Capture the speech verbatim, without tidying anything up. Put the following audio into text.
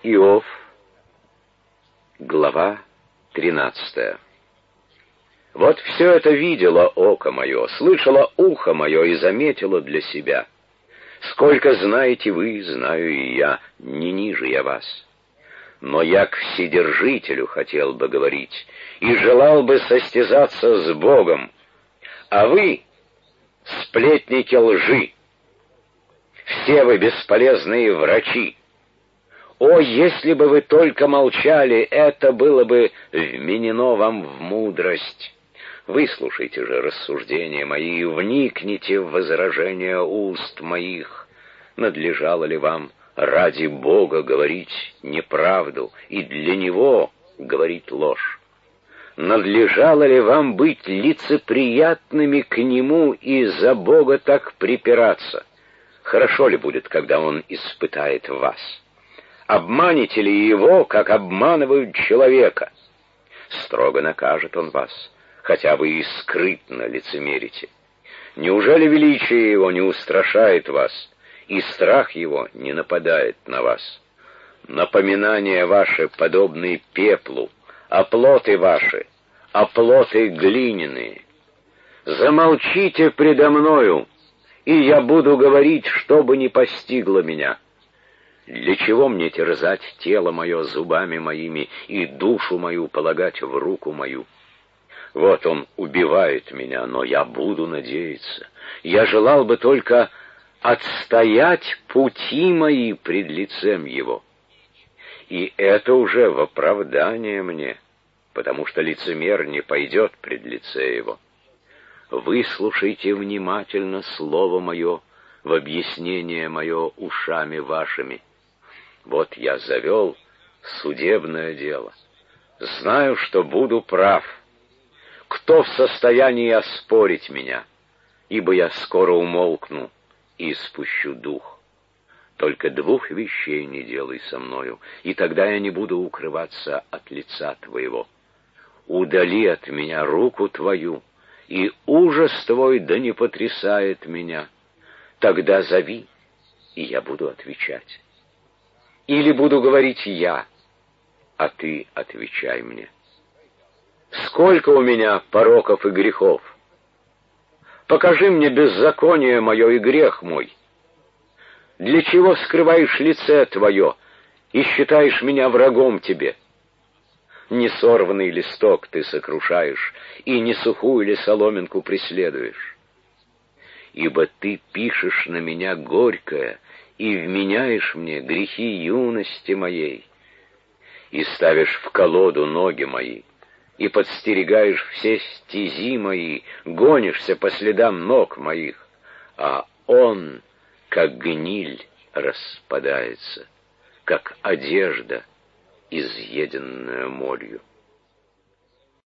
Иов, глава тринадцатая. Вот все это видело око мое, слышало ухо мое и заметило для себя. Сколько знаете вы, знаю и я, не ниже я вас. Но я к Вседержителю хотел бы говорить и желал бы состязаться с Богом, а вы — сплетники лжи. Все вы бесполезные врачи. О, если бы вы только молчали, это было бы вменено вам в мудрость. Выслушайте же рассуждения мои и вникните в возражения уст моих. Надлежало ли вам ради Бога говорить неправду и для Него говорить ложь? Надлежало ли вам быть лицеприятными к Нему и за Бога так припираться? Хорошо ли будет, когда Он испытает вас? Обманете ли Его, как обманывают человека? Строго накажет Он вас, хотя вы и скрытно лицемерите. Неужели величие Его не устрашает вас, и страх Его не нападает на вас? Напоминания ваши подобны пеплу, оплоты ваши, оплоты глиняные. Замолчите предо мною, и я буду говорить, что бы ни постигло меня. Для чего мне терзать тело мое зубами моими и душу мою полагать в руку мою? Вот он убивает меня, но я буду надеяться. Я желал бы только отстоять пути мои пред лицем его. И это уже в оправдание мне, потому что лицемер не пойдет пред лице его. Выслушайте внимательно слово мое, в объяснение мое ушами вашими. Вот я завел судебное дело. Знаю, что буду прав. Кто в состоянии оспорить меня? Ибо я скоро умолкну и испущу дух. Только двух вещей не делай со мною, и тогда я не буду укрываться от лица твоего. Удали от меня руку твою, и ужас твой да не потрясает меня. Тогда зови, и я буду отвечать. Или буду говорить я, а ты отвечай мне. Сколько у меня пороков и грехов? Покажи мне беззаконие мое и грех мой. Для чего скрываешь лице твое и считаешь меня врагом тебе? Не сорванный листок ты сокрушаешь, и не сухую ли соломинку преследуешь? Ибо ты пишешь на меня горькое, и вменяешь мне грехи юности моей, и ставишь в колоду ноги мои, и подстерегаешь все стези мои, гонишься по следам ног моих, а он, как гниль, распадается, как одежда, изъеденная молью.